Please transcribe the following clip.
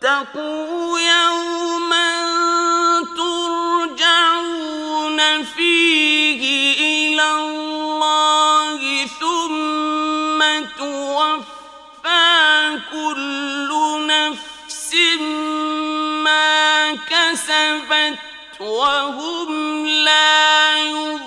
واتقوا يوما ترجعون فيه إلى الله ثم توفى كل نفس ما كسبت وهم لا يظلمون.